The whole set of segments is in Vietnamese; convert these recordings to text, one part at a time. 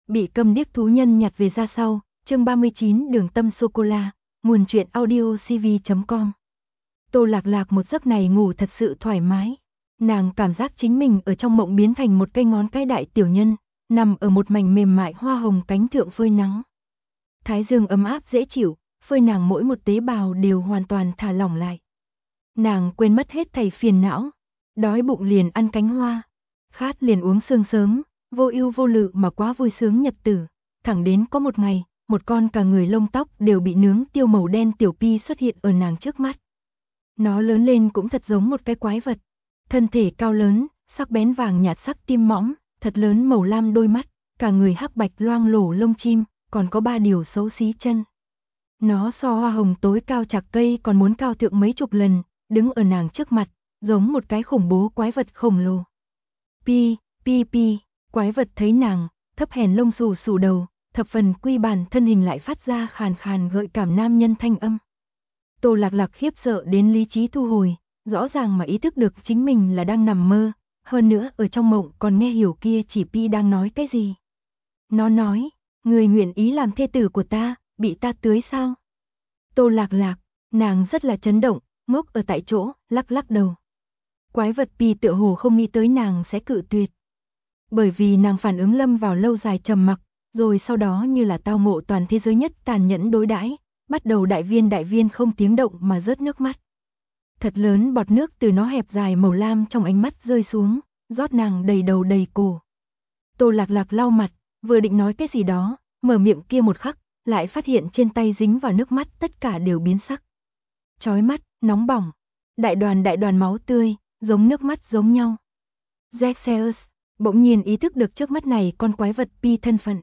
Bị câm điếc thú nhân nhặt về ra sau, chương 39 đường tâm sô-cô-la, nguồn truyện audio cv.com. Tô Lạc Lạc một giấc này ngủ thật sự thoải mái. Nàng cảm giác chính mình ở trong mộng biến thành một cây ngón cái đại tiểu nhân, nằm ở một mảnh mềm mại hoa hồng cánh thượng phơi nắng. Thái dương ấm áp dễ chịu, phơi nàng mỗi một tế bào đều hoàn toàn thả lỏng lại. Nàng quên mất hết thảy phiền não, đói bụng liền ăn cánh hoa, khát liền uống sương sớm, vô ưu vô lự mà quá vui sướng nhật tử. Thẳng đến có một ngày, một con cả người lông tóc đều bị nướng tiêu màu đen tiểu pi xuất hiện ở nàng trước mắt. Nó lớn lên cũng thật giống một cái quái vật, thân thể cao lớn, sắc bén vàng nhạt sắc tim mõm, thật lớn màu lam đôi mắt, cả người hắc bạch loang lổ lông chim, còn có 3 điều xấu xí chân. Nó so hoa hồng tối cao chạc cây còn muốn cao thượng mấy chục lần, đứng ở nàng trước mặt, giống một cái khủng bố quái vật khổng lồ. Pi, pi pi, quái vật thấy nàng, thấp hèn lông xù xù đầu, thập phần quy bản thân hình lại phát ra khàn khàn gợi cảm nam nhân thanh âm. Tô Lạc Lạc khiếp sợ đến lý trí thu hồi, rõ ràng mà ý thức được chính mình là đang nằm mơ, hơn nữa ở trong mộng còn nghe hiểu kia chỉ pi đang nói cái gì. Nó nói, người nguyện ý làm thê tử của ta, bị ta tưới sao? Tô Lạc Lạc, nàng rất là chấn động, ngốc ở tại chỗ, lắc lắc đầu. Quái vật pi tựa hồ không nghĩ tới nàng sẽ cự tuyệt. Bởi vì nàng phản ứng lâm vào lâu dài trầm mặc, rồi sau đó như là tao ngộ toàn thế giới nhất tàn nhẫn đối đãi, bắt đầu đại viên không tiếng động mà rớt nước mắt. Thật lớn bọt nước từ nó hẹp dài màu lam trong ánh mắt rơi xuống, rót nàng đầy đầu đầy cổ. Tô Lạc Lạc lau mặt, vừa định nói cái gì đó, mở miệng kia một khắc, lại phát hiện trên tay dính vào nước mắt tất cả đều biến sắc. Chói mắt, nóng bỏng, đại đoàn máu tươi, giống nước mắt giống nhau. Zexeus bỗng nhiên ý thức được trước mắt này con quái vật pi thân phận.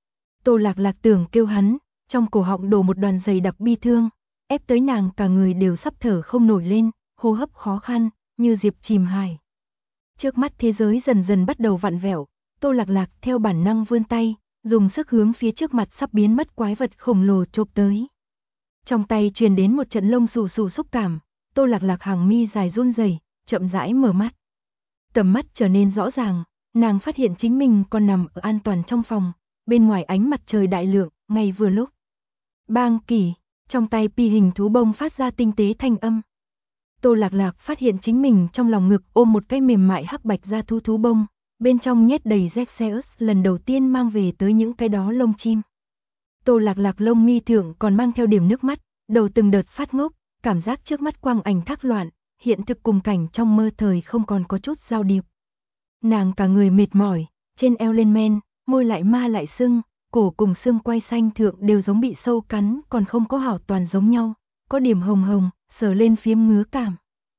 Tô Lạc Lạc tưởng kêu hắn, trong cổ họng đổ một đoàn dày đặc bi thương, ép tới nàng cả người đều sắp thở không nổi lên, hô hấp khó khăn, như diệp chìm hải. Trước mắt thế giới dần dần bắt đầu vặn vẹo, Tô Lạc Lạc theo bản năng vươn tay, dùng sức hướng phía trước mặt sắp biến mất quái vật khổng lồ chộp tới. Trong tay truyền đến một trận lông xù xù xúc cảm, Tô Lạc Lạc hàng mi dài run rẩy, chậm rãi mở mắt. Tầm mắt trở nên rõ ràng, nàng phát hiện chính mình còn nằm ở an toàn trong phòng, bên ngoài ánh mặt trời đại lượng, ngay vừa lúc. Bang kỳ, trong tay pi hình thú bông phát ra tinh tế thanh âm. Tô Lạc Lạc phát hiện chính mình trong lòng ngực ôm một cái mềm mại hắc bạch da thú bông, bên trong nhét đầy Zexeus lần đầu tiên mang về tới những cái đó lông chim. Tô Lạc Lạc lông mi thượng còn mang theo điểm nước mắt, đầu từng đợt phát ngốc, cảm giác trước mắt quang ảnh thác loạn, hiện thực cùng cảnh trong mơ thời không còn có chút giao điệp. Nàng cả người mệt mỏi, trên eo lên men, môi lại ma lại sưng, cổ cùng xương quai xanh thượng đều giống bị sâu cắn, còn không có hảo toàn giống nhau, có điểm hồng hồng, sờ lên phiếm ngứa cảm.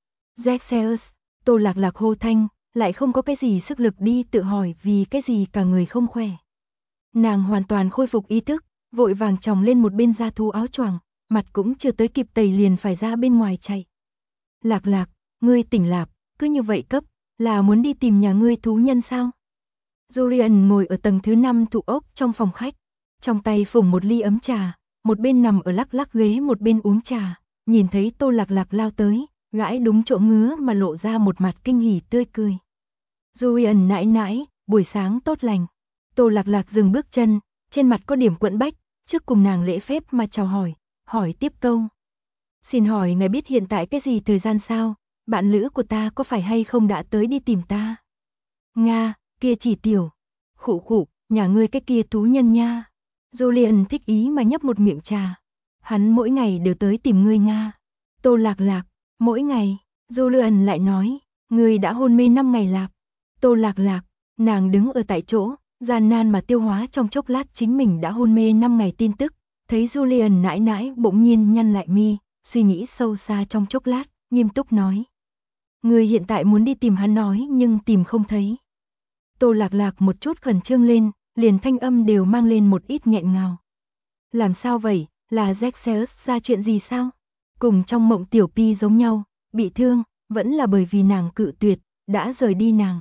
Zexeus, Tô Lạc Lạc hô thanh, lại không có cái gì sức lực đi tự hỏi vì cái gì cả người không khỏe. Nàng hoàn toàn khôi phục ý thức, vội vàng chồng lên một bên da thú áo choàng, mặt cũng chưa tới kịp tẩy liền phải ra bên ngoài chạy. Lạc Lạc, ngươi tỉnh lạp, cứ như vậy cấp, là muốn đi tìm nhà ngươi thú nhân sao? Julian ngồi ở tầng thứ 5 thụ ốc trong phòng khách, trong tay phủng một ly ấm trà, một bên nằm ở lắc lắc ghế một bên uống trà, nhìn thấy Tô Lạc Lạc lao tới, gãi đúng chỗ ngứa mà lộ ra một mặt kinh hỉ tươi cười. Julian nãi nãi, buổi sáng tốt lành. Tô Lạc Lạc dừng bước chân, trên mặt có điểm quẫn bách, trước cùng nàng lễ phép mà chào hỏi tiếp câu. Xin hỏi ngài biết hiện tại cái gì thời gian sao? Bạn lữ của ta có phải hay không đã tới đi tìm ta? Nga, kia chỉ tiểu. Khụ, nhà ngươi cái kia thú nhân nha. Julian thích ý mà nhấp một miệng trà. Hắn mỗi ngày đều tới tìm ngươi Nga. Tô Lạc Lạc, mỗi ngày. Julian lại nói, ngươi đã hôn mê 5 ngày lạp. Tô Lạc Lạc, nàng đứng ở tại chỗ, gian nan mà tiêu hóa trong chốc lát chính mình đã hôn mê 5 ngày tin tức. Thấy Julian nãi nãi bỗng nhiên nhăn lại mi, suy nghĩ sâu xa trong chốc lát, nghiêm túc nói. Ngươi hiện tại muốn đi tìm hắn nói nhưng tìm không thấy. Tô Lạc Lạc một chút khẩn trương lên, liền thanh âm đều mang lên một ít nghẹn ngào. Làm sao vậy, là Zexeus ra chuyện gì sao? Cùng trong mộng tiểu pi giống nhau, bị thương, vẫn là bởi vì nàng cự tuyệt, đã rời đi nàng.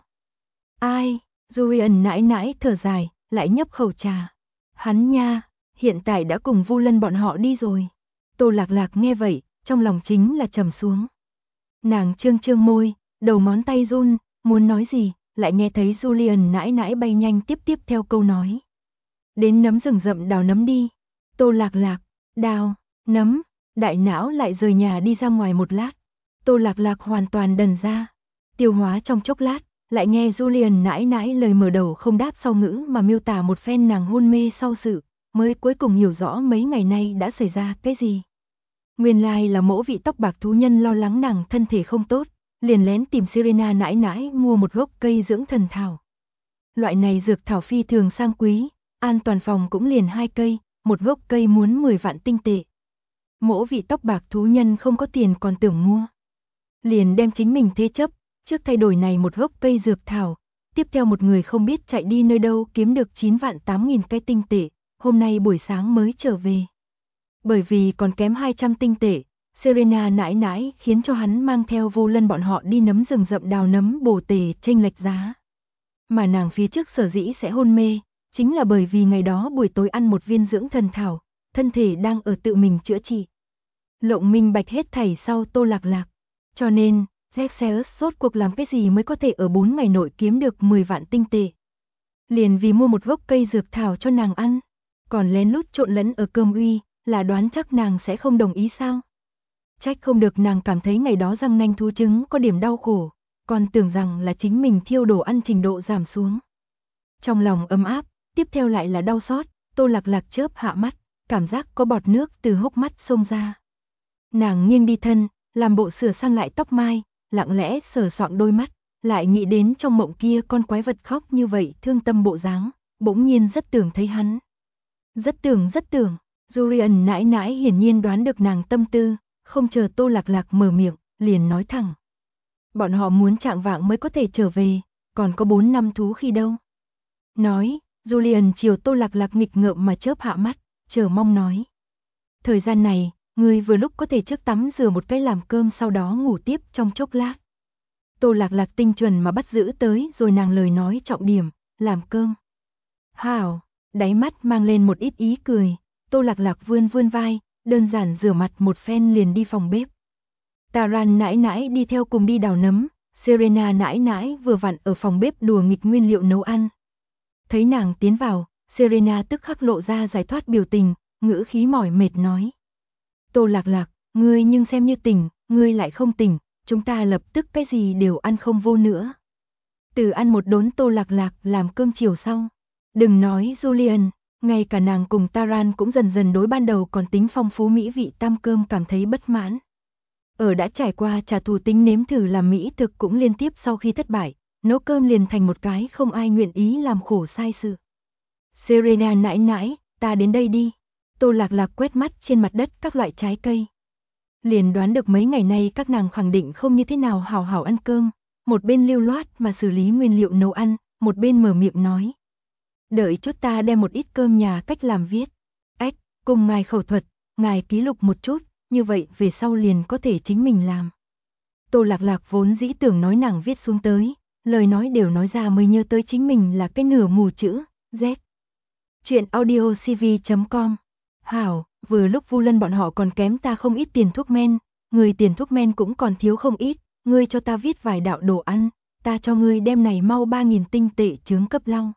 Ai, Julian nãi nãi thở dài, lại nhấp khẩu trà. Hắn nha, hiện tại đã cùng Vu Lân bọn họ đi rồi. Tô Lạc Lạc nghe vậy, trong lòng chính là trầm xuống. Nàng trương môi, đầu ngón tay run, muốn nói gì, lại nghe thấy Julian nãi nãi bay nhanh tiếp theo câu nói. Đến nấm rừng rậm đào nấm đi. Tô Lạc Lạc, đào, nấm, đại não lại rời nhà đi ra ngoài một lát. Tô Lạc Lạc hoàn toàn đần ra. Tiêu hóa trong chốc lát, lại nghe Julian nãi nãi lời mở đầu không đáp sau ngữ mà miêu tả một phen nàng hôn mê sau sự, mới cuối cùng hiểu rõ mấy ngày nay đã xảy ra cái gì. Nguyên lai là mỗ vị tóc bạc thú nhân lo lắng nàng thân thể không tốt, liền lén tìm Serena nãi nãi mua một gốc cây dưỡng thần thảo. Loại này dược thảo phi thường sang quý, an toàn phòng cũng liền 2 cây, một gốc cây muốn 10 vạn tinh tệ. Mỗ vị tóc bạc thú nhân không có tiền còn tưởng mua. Liền đem chính mình thế chấp, trước thay đổi này một gốc cây dược thảo, tiếp theo một người không biết chạy đi nơi đâu kiếm được 9 vạn 8 nghìn cái tinh tệ, hôm nay buổi sáng mới trở về. Bởi vì còn kém 200 tinh tệ, Serena nãi nãi khiến cho hắn mang theo Vô Lân bọn họ đi nấm rừng rậm đào nấm bổ tề chênh lệch giá. Mà nàng phía trước sở dĩ sẽ hôn mê, chính là bởi vì ngày đó buổi tối ăn một viên dưỡng thần thảo, thân thể đang ở tự mình chữa trị. Lộng minh bạch hết thảy sau Tô Lạc Lạc. Cho nên, Zexeus rốt cuộc làm cái gì mới có thể ở 4 ngày nội kiếm được 10 vạn tinh tệ. Liền vì mua một gốc cây dược thảo cho nàng ăn, còn lén lút trộn lẫn ở cơm uy, là đoán chắc nàng sẽ không đồng ý sao? Trách không được nàng cảm thấy ngày đó răng nanh thú trứng có điểm đau khổ, còn tưởng rằng là chính mình thiêu đồ ăn trình độ giảm xuống. Trong lòng ấm áp, tiếp theo lại là đau xót, Tô Lạc Lạc chớp hạ mắt, cảm giác có bọt nước từ hốc mắt xông ra. Nàng nghiêng đi thân, làm bộ sửa sang lại tóc mai, lặng lẽ sờ soạng đôi mắt, lại nghĩ đến trong mộng kia con quái vật khóc như vậy thương tâm bộ dáng, bỗng nhiên rất tưởng thấy hắn. Rất tưởng, Julian nãi nãi hiển nhiên đoán được nàng tâm tư, không chờ Tô Lạc Lạc mở miệng, liền nói thẳng. Bọn họ muốn chạng vạng mới có thể trở về, còn có 4 năm thú khi đâu. Nói, Julian chiều Tô Lạc Lạc nghịch ngợm mà chớp hạ mắt, chờ mong nói. Thời gian này, ngươi vừa lúc có thể trước tắm rửa một cái làm cơm sau đó ngủ tiếp trong chốc lát. Tô Lạc Lạc tinh chuẩn mà bắt giữ tới rồi nàng lời nói trọng điểm, làm cơm. Hảo, đáy mắt mang lên một ít ý cười, Tô Lạc Lạc vươn vai, đơn giản rửa mặt một phen liền đi phòng bếp. Taran nãi nãi đi theo cùng đi đào nấm, Serena nãi nãi vừa vặn ở phòng bếp đùa nghịch nguyên liệu nấu ăn. Thấy nàng tiến vào, Serena tức khắc lộ ra giải thoát biểu tình, ngữ khí mỏi mệt nói. Tô Lạc Lạc, ngươi nhưng xem như tỉnh, ngươi lại không tỉnh, chúng ta lập tức cái gì đều ăn không vô nữa. Từ ăn một đốn Tô Lạc Lạc làm cơm chiều sau. Đừng nói Julian, ngay cả nàng cùng Taran cũng dần dần đối ban đầu còn tính phong phú mỹ vị tam cơm cảm thấy bất mãn. Ở đã trải qua trả thù tính nếm thử làm mỹ thực cũng liên tiếp sau khi thất bại, nấu cơm liền thành một cái không ai nguyện ý làm khổ sai sự. Serena nãi nãi, ta đến đây đi. Tô Lạc Lạc quét mắt trên mặt đất các loại trái cây. Liền đoán được mấy ngày nay các nàng khẳng định không như thế nào hào hào ăn cơm, một bên lưu loát mà xử lý nguyên liệu nấu ăn, một bên mở miệng nói. Đợi chút ta đem một ít cơm nhà cách làm viết. Cùng ngài khẩu thuật, ngài ký lục một chút, như vậy về sau liền có thể chính mình làm. Tô Lạc Lạc vốn dĩ tưởng nói nàng viết xuống tới, lời nói đều nói ra mới nhớ tới chính mình là cái nửa mù chữ, Z. Chuyện audiocv.com. Hảo, vừa lúc Vu Lân bọn họ còn kém ta không ít tiền thuốc men, người tiền thuốc men cũng còn thiếu không ít, ngươi cho ta viết vài đạo đồ ăn, ta cho ngươi đem này mau 3.000 tinh tệ chướng cấp lau.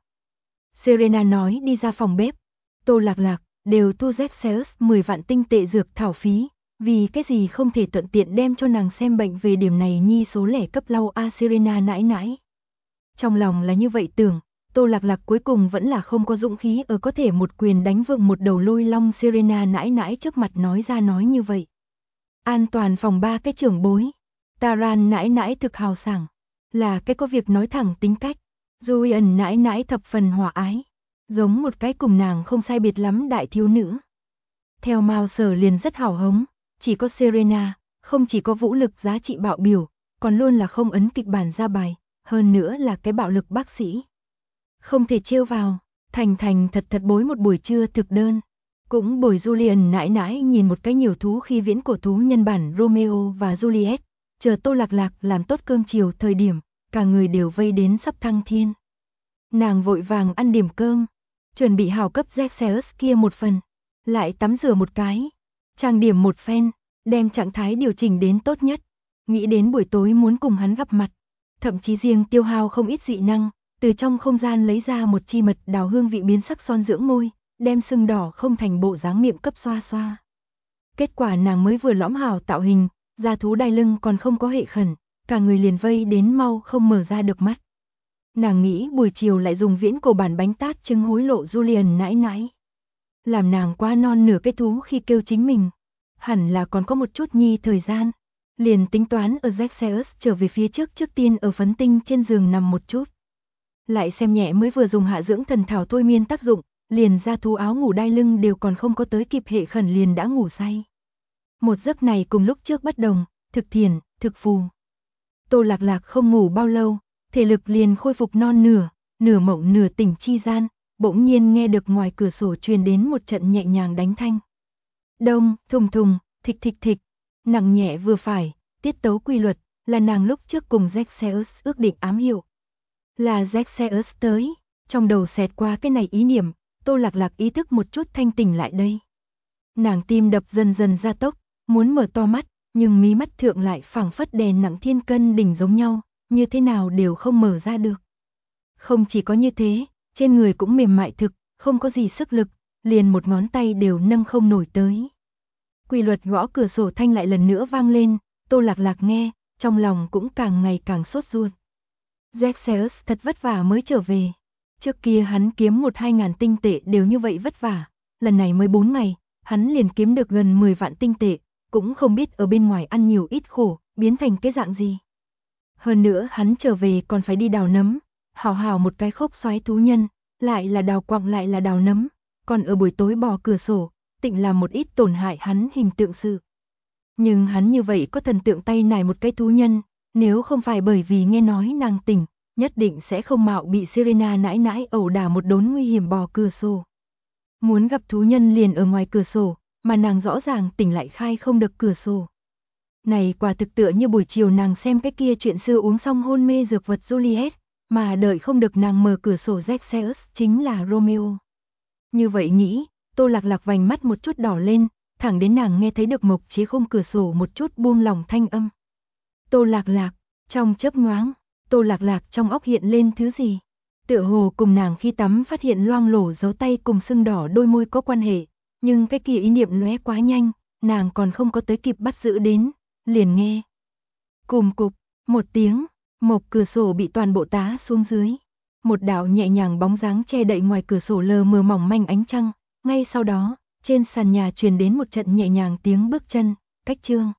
Serena nói đi ra phòng bếp. Tô Lạc Lạc, đều tu Zexeus 10 vạn tinh tệ dược thảo phí, vì cái gì không thể thuận tiện đem cho nàng xem bệnh về điểm này nhi số lẻ cấp lau a Serena nãi nãi. Trong lòng là như vậy tưởng, Tô Lạc Lạc cuối cùng vẫn là không có dũng khí ở có thể một quyền đánh vượng một đầu lôi long Serena nãi nãi trước mặt nói ra nói như vậy. An toàn phòng 3 cái trưởng bối. Taran nãi nãi thực hào sảng, là cái có việc nói thẳng tính cách. Julian nãi nãi thập phần hòa ái, giống một cái cùng nàng không sai biệt lắm đại thiếu nữ. Theo Mao Sở liền rất hào hống, chỉ có Serena, không chỉ có vũ lực giá trị bạo biểu, còn luôn là không ấn kịch bản ra bài, hơn nữa là cái bạo lực bác sĩ. Không thể trêu vào, thành thật bối một buổi trưa thực đơn. Cũng bồi Julian nãi nãi nhìn một cái nhiều thú khi viễn cổ thú nhân bản Romeo và Juliet, chờ Tô Lạc Lạc làm tốt cơm chiều thời điểm, cả người đều vây đến sắp thăng thiên. Nàng vội vàng ăn điểm cơm, chuẩn bị hào cấp Zexeus kia một phần, lại tắm rửa một cái, trang điểm một phen, đem trạng thái điều chỉnh đến tốt nhất, nghĩ đến buổi tối muốn cùng hắn gặp mặt, thậm chí riêng tiêu hao không ít dị năng, từ trong không gian lấy ra một chi mật đào hương vị biến sắc son dưỡng môi, đem sưng đỏ không thành bộ dáng miệng cấp xoa xoa. Kết quả nàng mới vừa lõm hảo tạo hình, da thú đai lưng còn không có hệ khẩn, cả người liền vây đến mau không mở ra được mắt. Nàng nghĩ buổi chiều lại dùng viễn cổ bản bánh tát trứng hối lộ Julian nãi nãi. Làm nàng quá non nửa cái thú khi kêu chính mình. Hẳn là còn có một chút nhi thời gian. Liền tính toán ở Zexeus trở về phía trước tiên ở phấn tinh trên giường nằm một chút. Lại xem nhẹ mới vừa dùng hạ dưỡng thần thảo thôi miên tác dụng, liền ra thú áo ngủ đai lưng đều còn không có tới kịp hệ khẩn liền đã ngủ say. Một giấc này cùng lúc trước bất đồng, thực thiền, thực phù. Tô Lạc Lạc không ngủ bao lâu, thể lực liền khôi phục non nửa, nửa mộng nửa tỉnh chi gian, bỗng nhiên nghe được ngoài cửa sổ truyền đến một trận nhẹ nhàng đánh thanh. Đông, thùng thùng, thịch thịch thịch, nặng nhẹ vừa phải, tiết tấu quy luật, là nàng lúc trước cùng Zexeus ước định ám hiệu. Là Zexeus tới, trong đầu xẹt qua cái này ý niệm, Tô Lạc Lạc ý thức một chút thanh tỉnh lại đây. Nàng tim đập dần dần gia tốc, muốn mở to mắt, nhưng mí mắt thượng lại phảng phất đè nặng thiên cân đỉnh giống nhau, như thế nào đều không mở ra được. Không chỉ có như thế, trên người cũng mềm mại thực, không có gì sức lực, liền một ngón tay đều nâng không nổi tới. Quy luật gõ cửa sổ thanh lại lần nữa vang lên, Tô Lạc Lạc nghe, trong lòng cũng càng ngày càng sốt ruột. Zexeus thật vất vả mới trở về. Trước kia hắn kiếm 1-2 ngàn tinh tệ đều như vậy vất vả, lần này mới 4 ngày, hắn liền kiếm được gần 10 vạn tinh tệ, cũng không biết ở bên ngoài ăn nhiều ít khổ, biến thành cái dạng gì. Hơn nữa hắn trở về còn phải đi đào nấm, hào hào một cái khốc xoáy thú nhân, lại là đào quặng lại là đào nấm, còn ở buổi tối bò cửa sổ, tịnh làm một ít tổn hại hắn hình tượng sự. Nhưng hắn như vậy có thần tượng tay nải một cái thú nhân, nếu không phải bởi vì nghe nói nàng tỉnh, nhất định sẽ không mạo bị Serena nãi nãi ẩu đả một đốn nguy hiểm bò cửa sổ. Muốn gặp thú nhân liền ở ngoài cửa sổ, mà nàng rõ ràng tỉnh lại khai không được cửa sổ. Này quả thực tựa như buổi chiều nàng xem cái kia chuyện xưa uống xong hôn mê dược vật Juliet, mà đợi không được nàng mở cửa sổ Zexeus chính là Romeo. Như vậy nghĩ, Tô Lạc Lạc vành mắt một chút đỏ lên, thẳng đến nàng nghe thấy được Mộc Chế khung cửa sổ một chút buông lỏng thanh âm. Tô Lạc Lạc, trong chớp nhoáng, Tô Lạc Lạc trong óc hiện lên thứ gì? Tựa hồ cùng nàng khi tắm phát hiện loang lổ dấu tay cùng sưng đỏ đôi môi có quan hệ, nhưng cái kia ý niệm lóe quá nhanh, nàng còn không có tới kịp bắt giữ đến, liền nghe. Cùm cục, một tiếng, Mộc cửa sổ bị toàn bộ tá xuống dưới. Một đạo nhẹ nhàng bóng dáng che đậy ngoài cửa sổ lờ mờ mỏng manh ánh trăng, ngay sau đó, trên sàn nhà truyền đến một trận nhẹ nhàng tiếng bước chân, cách chương.